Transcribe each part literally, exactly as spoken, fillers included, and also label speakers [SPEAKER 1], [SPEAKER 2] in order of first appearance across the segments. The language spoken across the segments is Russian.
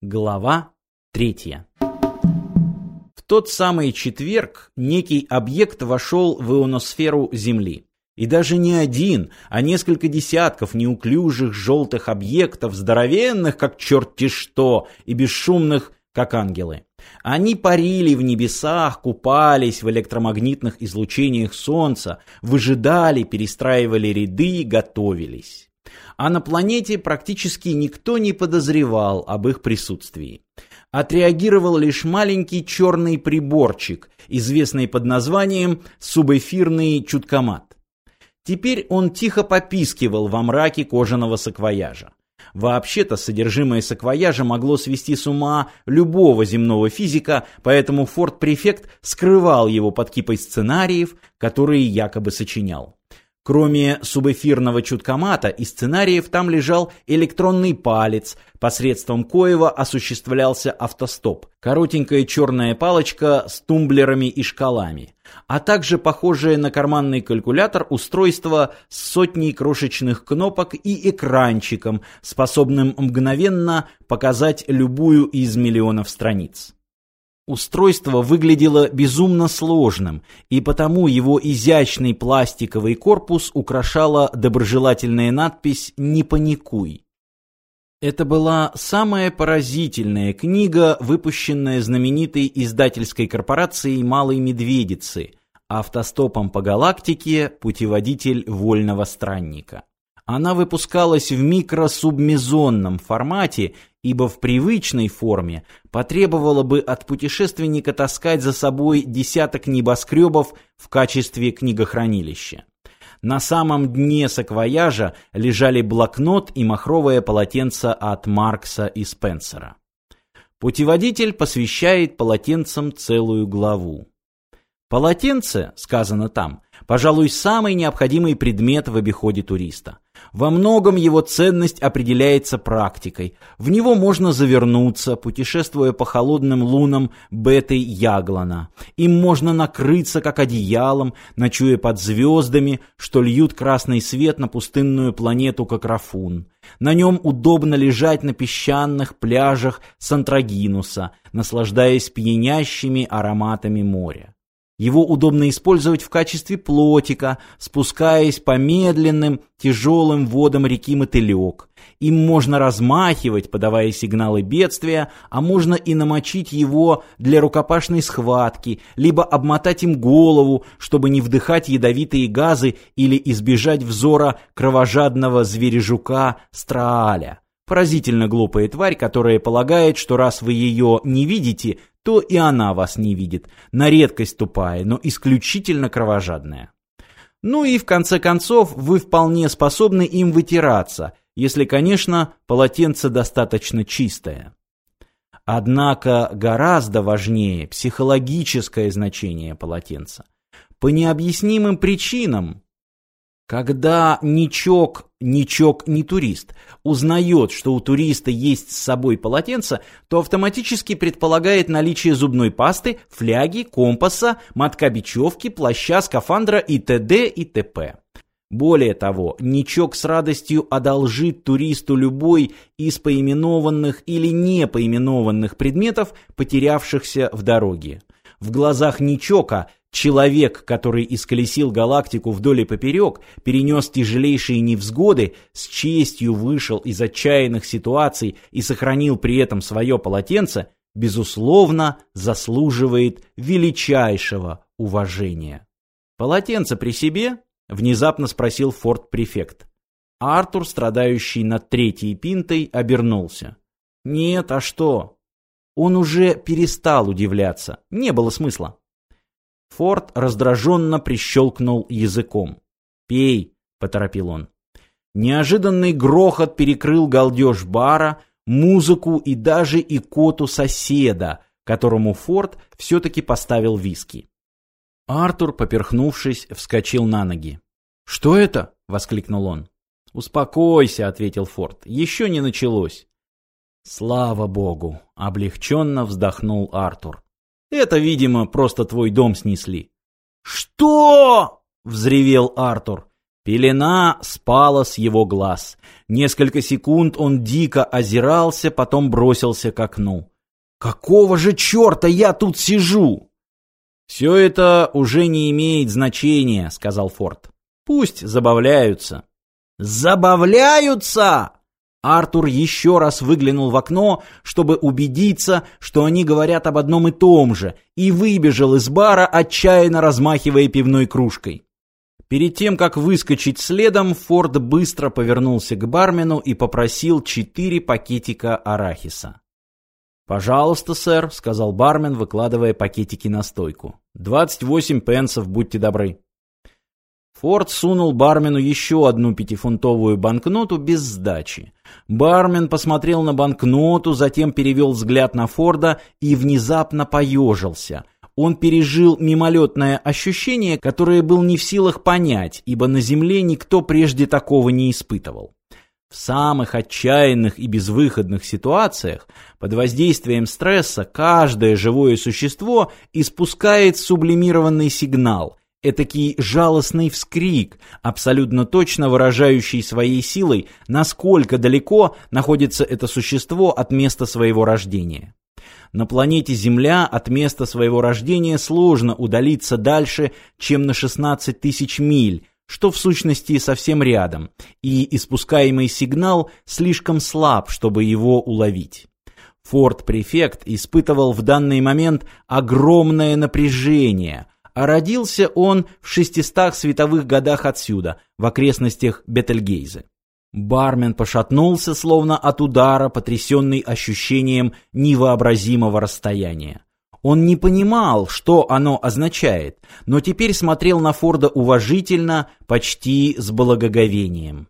[SPEAKER 1] Глава третья. В тот самый четверг некий объект вошел в ионосферу Земли. И даже не один, а несколько десятков неуклюжих желтых объектов, здоровенных, как черти что, и бесшумных, как ангелы. Они парили в небесах, купались в электромагнитных излучениях Солнца, выжидали, перестраивали ряды, готовились. А на планете практически никто не подозревал об их присутствии. Отреагировал лишь маленький черный приборчик, известный под названием субэфирный чуткомат. Теперь он тихо попискивал во мраке кожаного саквояжа. Вообще-то содержимое саквояжа могло свести с ума любого земного физика, поэтому форт-префект скрывал его под кипой сценариев, которые якобы сочинял. Кроме субэфирного чуткомата и сценариев там лежал электронный палец, посредством коего осуществлялся автостоп, коротенькая черная палочка с тумблерами и шкалами, а также похожее на карманный калькулятор устройство с сотней крошечных кнопок и экранчиком, способным мгновенно показать любую из миллионов страниц. Устройство выглядело безумно сложным, и потому его изящный пластиковый корпус украшала доброжелательная надпись «Не паникуй». Это была самая поразительная книга, выпущенная знаменитой издательской корпорацией «Малой Медведицы», автостопом по галактике «Путеводитель вольного странника». Она выпускалась в микросубмезонном формате, ибо в привычной форме потребовало бы от путешественника таскать за собой десяток небоскребов в качестве книгохранилища. На самом дне саквояжа лежали блокнот и махровое полотенце от Маркса и Спенсера. Путеводитель посвящает полотенцам целую главу. Полотенце, сказано там, пожалуй, самый необходимый предмет в обиходе туриста. Во многом его ценность определяется практикой. В него можно завернуться, путешествуя по холодным лунам Беты Яглана. Им можно накрыться, как одеялом, ночуя под звездами, что льют красный свет на пустынную планету Кокрафун. На нем удобно лежать на песчаных пляжах Сантрагинуса, наслаждаясь пьянящими ароматами моря. Его удобно использовать в качестве плотика, спускаясь по медленным, тяжелым водам реки Мотылек. Им можно размахивать, подавая сигналы бедствия, а можно и намочить его для рукопашной схватки, либо обмотать им голову, чтобы не вдыхать ядовитые газы или избежать взора кровожадного звережука Страаля. Поразительно глупая тварь, которая полагает, что раз вы ее не видите, то и она вас не видит. На редкость тупая, но исключительно кровожадная. Ну и в конце концов вы вполне способны им вытираться, если, конечно, полотенце достаточно чистое. Однако гораздо важнее психологическое значение полотенца. По необъяснимым причинам, когда ничок, ничок не турист, узнает, что у туриста есть с собой полотенце, то автоматически предполагает наличие зубной пасты, фляги, компаса, мотка бечевки, плаща, скафандра и т.д. и т.п. Более того, ничок с радостью одолжит туристу любой из поименованных или не поименованных предметов, потерявшихся в дороге. В глазах ничока человек, который исколесил галактику вдоль и поперек, перенес тяжелейшие невзгоды, с честью вышел из отчаянных ситуаций и сохранил при этом свое полотенце, безусловно, заслуживает величайшего уважения. «Полотенце при себе?» — внезапно спросил форт-префект. Артур, страдающий над третьей пинтой, обернулся. «Нет, а что?» Он уже перестал удивляться, не было смысла. Форд раздраженно прищелкнул языком. «Пей», — поторопил он. Неожиданный грохот перекрыл галдеж бара, музыку и даже икоту соседа, которому Форд все-таки поставил виски. Артур, поперхнувшись, вскочил на ноги. «Что это?» — воскликнул он. «Успокойся», — ответил Форд. «Еще не началось». «Слава богу!» — облегченно вздохнул Артур. «Это, видимо, просто твой дом снесли». «Что?» — взревел Артур. Пелена спала с его глаз. Несколько секунд он дико озирался, потом бросился к окну. «Какого же черта я тут сижу?» «Все это уже не имеет значения», — сказал Форд. «Пусть забавляются». «Забавляются?» Артур еще раз выглянул в окно, чтобы убедиться, что они говорят об одном и том же, и выбежал из бара, отчаянно размахивая пивной кружкой. Перед тем, как выскочить следом, Форд быстро повернулся к бармену и попросил четыре пакетика арахиса. «Пожалуйста, сэр», — сказал бармен, выкладывая пакетики на стойку. «Двадцать восемь пенсов, будьте добры». Форд сунул бармену еще одну пятифунтовую банкноту без сдачи. Бармен посмотрел на банкноту, затем перевел взгляд на Форда и внезапно поежился. Он пережил мимолетное ощущение, которое был не в силах понять, ибо на земле никто прежде такого не испытывал. В самых отчаянных и безвыходных ситуациях под воздействием стресса каждое живое существо испускает сублимированный сигнал, этакий жалостный вскрик, абсолютно точно выражающий своей силой, насколько далеко находится это существо от места своего рождения. На планете Земля от места своего рождения сложно удалиться дальше, чем на шестнадцать тысяч миль, что в сущности совсем рядом, и испускаемый сигнал слишком слаб, чтобы его уловить. Форд-префект испытывал в данный момент огромное напряжение, а родился он в шестистах световых годах отсюда, в окрестностях Бетельгейзе. Бармен пошатнулся, словно от удара, потрясенный ощущением невообразимого расстояния. Он не понимал, что оно означает, но теперь смотрел на Форда уважительно, почти с благоговением.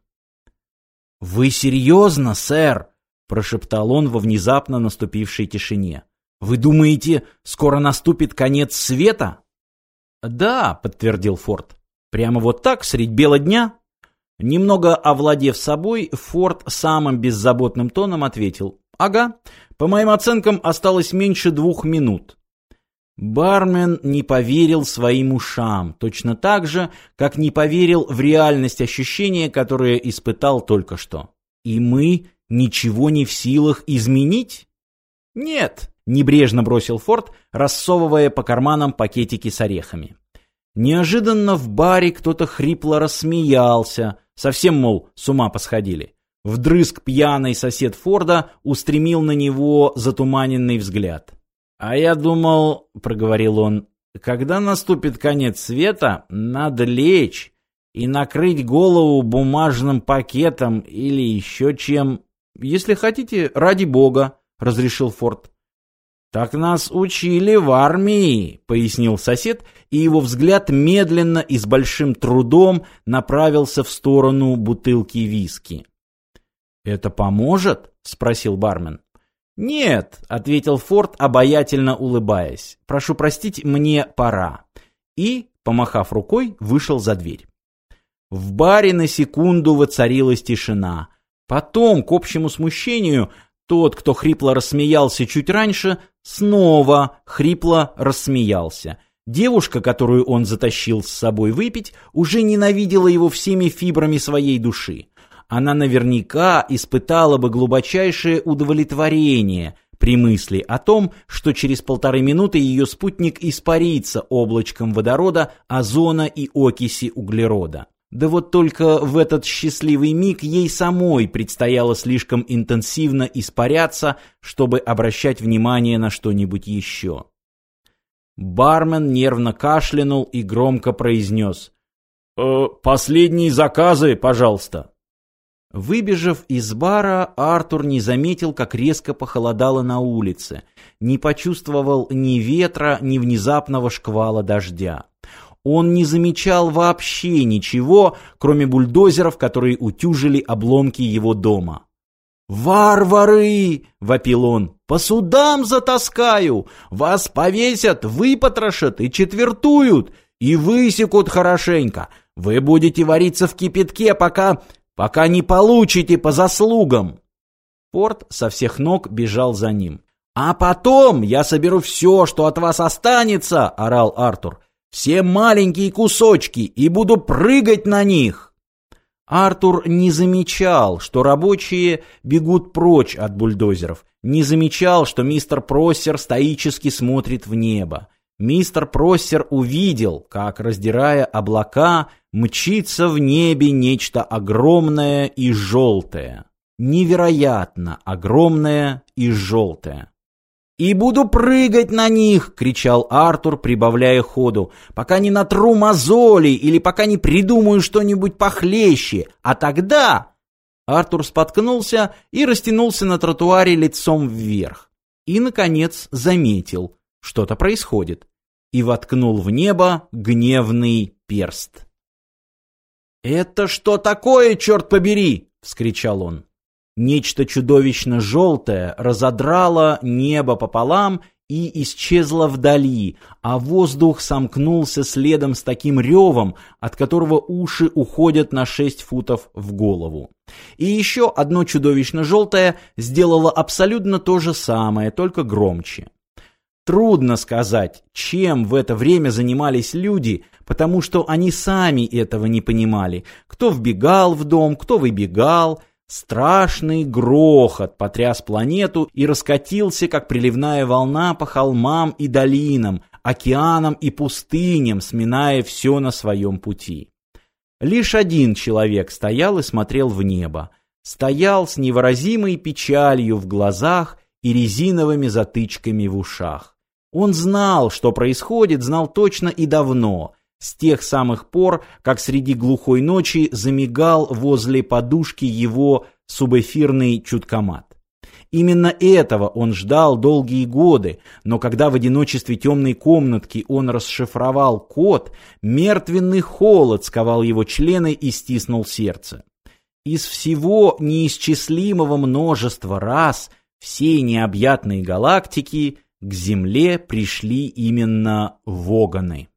[SPEAKER 1] «Вы серьезно, сэр?» — прошептал он во внезапно наступившей тишине. «Вы думаете, скоро наступит конец света?» «Да», — подтвердил Форд. «Прямо вот так, средь бела дня?» Немного овладев собой, Форд самым беззаботным тоном ответил: «Ага, по моим оценкам осталось меньше двух минут». Бармен не поверил своим ушам, точно так же, как не поверил в реальность ощущения, которое испытал только что. «И мы ничего не в силах изменить?» «Нет», — небрежно бросил Форд, рассовывая по карманам пакетики с орехами. Неожиданно в баре кто-то хрипло рассмеялся, совсем, мол, с ума посходили. Вдрызг пьяный сосед Форда устремил на него затуманенный взгляд. «А я думал, — проговорил он, — когда наступит конец света, надо лечь и накрыть голову бумажным пакетом или еще чем. Если хотите, ради бога, — разрешил Форд. «Так нас учили в армии», — пояснил сосед, и его взгляд медленно и с большим трудом направился в сторону бутылки виски. «Это поможет?» — спросил бармен. «Нет», — ответил Форд, обаятельно улыбаясь. «Прошу простить, мне пора». И, помахав рукой, вышел за дверь. В баре на секунду воцарилась тишина. Потом, к общему смущению, тот, кто хрипло рассмеялся чуть раньше, снова хрипло рассмеялся. Девушка, которую он затащил с собой выпить, уже ненавидела его всеми фибрами своей души. Она наверняка испытала бы глубочайшее удовлетворение при мысли о том, что через полторы минуты ее спутник испарится облачком водорода, озона и окиси углерода. Да вот только в этот счастливый миг ей самой предстояло слишком интенсивно испаряться, чтобы обращать внимание на что-нибудь еще. Бармен нервно кашлянул и громко произнес: «Э, «Последние заказы, пожалуйста». Выбежав из бара, Артур не заметил, как резко похолодало на улице, не почувствовал ни ветра, ни внезапного шквала дождя. Он не замечал вообще ничего, кроме бульдозеров, которые утюжили обломки его дома. «Варвары!» — вопил он. «По судам затаскаю! Вас повесят, выпотрошат и четвертуют, и высекут хорошенько. Вы будете вариться в кипятке, пока... пока не получите по заслугам!» Форд со всех ног бежал за ним. «А потом я соберу все, что от вас останется!» — орал Артур. «Все маленькие кусочки, и буду прыгать на них!» Артур не замечал, что рабочие бегут прочь от бульдозеров, не замечал, что мистер Проссер стоически смотрит в небо. Мистер Проссер увидел, как, раздирая облака, мчится в небе нечто огромное и желтое. Невероятно огромное и желтое. «И буду прыгать на них!» — кричал Артур, прибавляя ходу, «пока не натру мозоли или пока не придумаю что-нибудь похлеще. А тогда...» Артур споткнулся и растянулся на тротуаре лицом вверх. И, наконец, заметил, что-то происходит, и воткнул в небо гневный перст. «Это что такое, черт побери?» — вскричал он. Нечто чудовищно желтое разодрало небо пополам и исчезло вдали, а воздух сомкнулся следом с таким ревом, от которого уши уходят на шесть футов в голову. И еще одно чудовищно желтое сделало абсолютно то же самое, только громче. Трудно сказать, чем в это время занимались люди, потому что они сами этого не понимали. Кто вбегал в дом, кто выбегал. Страшный грохот потряс планету и раскатился, как приливная волна, по холмам и долинам, океанам и пустыням, сминая все на своем пути. Лишь один человек стоял и смотрел в небо. Стоял с невыразимой печалью в глазах и резиновыми затычками в ушах. Он знал, что происходит, знал точно и давно, с тех самых пор, как среди глухой ночи замигал возле подушки его субэфирный чуткомат. Именно этого он ждал долгие годы, но когда в одиночестве темной комнатки он расшифровал код, мертвенный холод сковал его члены и стиснул сердце. Из всего неисчислимого множества рас всей необъятной галактики к Земле пришли именно воганы.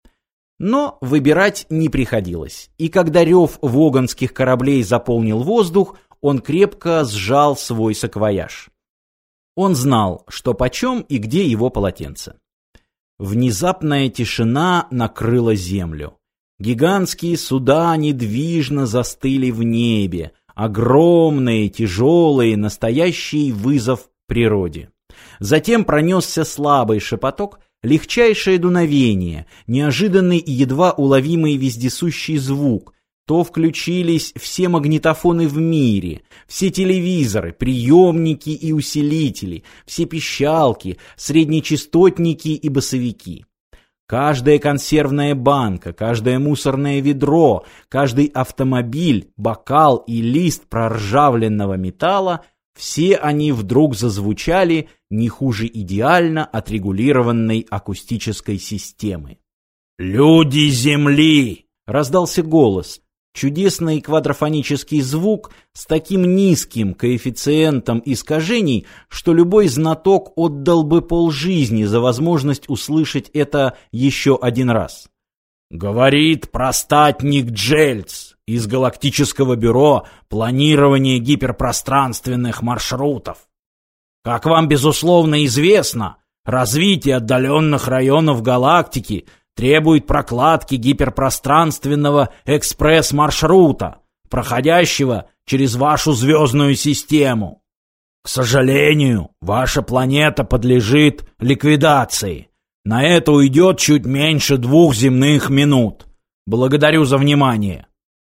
[SPEAKER 1] Но выбирать не приходилось, и когда рев воганских кораблей заполнил воздух, он крепко сжал свой саквояж. Он знал, что почем и где его полотенце. Внезапная тишина накрыла землю. Гигантские суда недвижно застыли в небе, огромные, тяжелые, настоящий вызов природе. Затем пронесся слабый шепоток, легчайшее дуновение, неожиданный и едва уловимый вездесущий звук. То включились все магнитофоны в мире, все телевизоры, приемники и усилители, все пищалки, среднечастотники и басовики. Каждая консервная банка, каждое мусорное ведро, каждый автомобиль, бокал и лист проржавленного металла — все они вдруг зазвучали не хуже идеально отрегулированной акустической системы. «Люди Земли!» — раздался голос. Чудесный квадрофонический звук с таким низким коэффициентом искажений, что любой знаток отдал бы полжизни за возможность услышать это еще один раз. «Говорит простатник Джельц из Галактического бюро планирования гиперпространственных маршрутов. Как вам, безусловно, известно, развитие отдаленных районов галактики требует прокладки гиперпространственного экспресс-маршрута, проходящего через вашу звездную систему. К сожалению, ваша планета подлежит ликвидации. На это уйдет чуть меньше двух земных минут. Благодарю за внимание».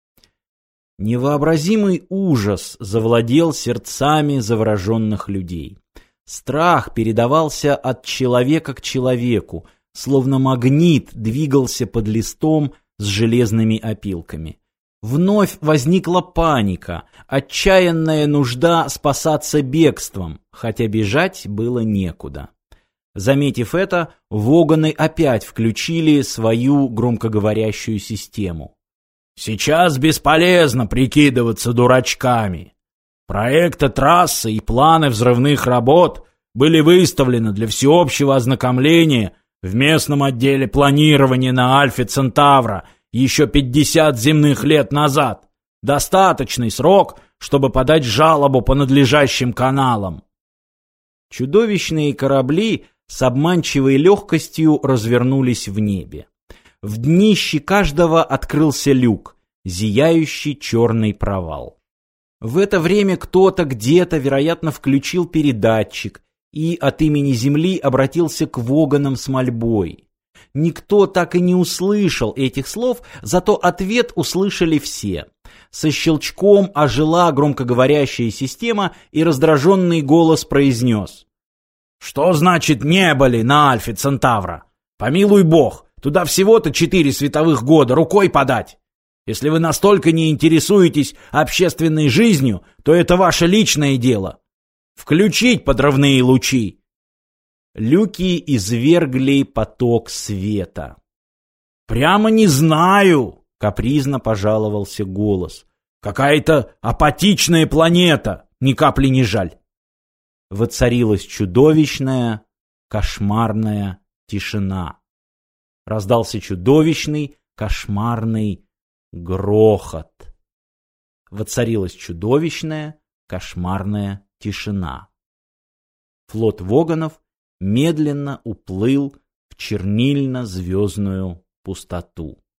[SPEAKER 1] Невообразимый ужас завладел сердцами завороженных людей. Страх передавался от человека к человеку, словно магнит двигался под листом с железными опилками. Вновь возникла паника, отчаянная нужда спасаться бегством, хотя бежать было некуда. Заметив это, воганы опять включили свою громкоговорящую систему. «Сейчас бесполезно прикидываться дурачками. Проекты трассы и планы взрывных работ были выставлены для всеобщего ознакомления в местном отделе планирования на Альфе Центавра еще пятьдесят земных лет назад. Достаточный срок, чтобы подать жалобу по надлежащим каналам». Чудовищные корабли с обманчивой легкостью развернулись в небе. В днище каждого открылся люк. зияющий черный провал. В это время кто-то где-то, вероятно, включил передатчик и от имени Земли обратился к Воганам с мольбой. Никто так и не услышал этих слов, зато ответ услышали все. Со щелчком ожила громкоговорящая система, и раздраженный голос произнес: «Что значит не были на Альфе Центавра? Помилуй бог, туда всего-то четыре световых года, рукой подать. Если вы настолько не интересуетесь общественной жизнью, то это ваше личное дело. Включить подрывные лучи!» Люки извергли поток света. «Прямо не знаю!» — капризно пожаловался голос. «Какая-то апатичная планета, ни капли не жаль!» Воцарилась чудовищная, кошмарная тишина. Раздался чудовищный, кошмарный грохот. Воцарилась чудовищная, кошмарная тишина. Флот Воганов медленно уплыл в чернильно-звездную пустоту.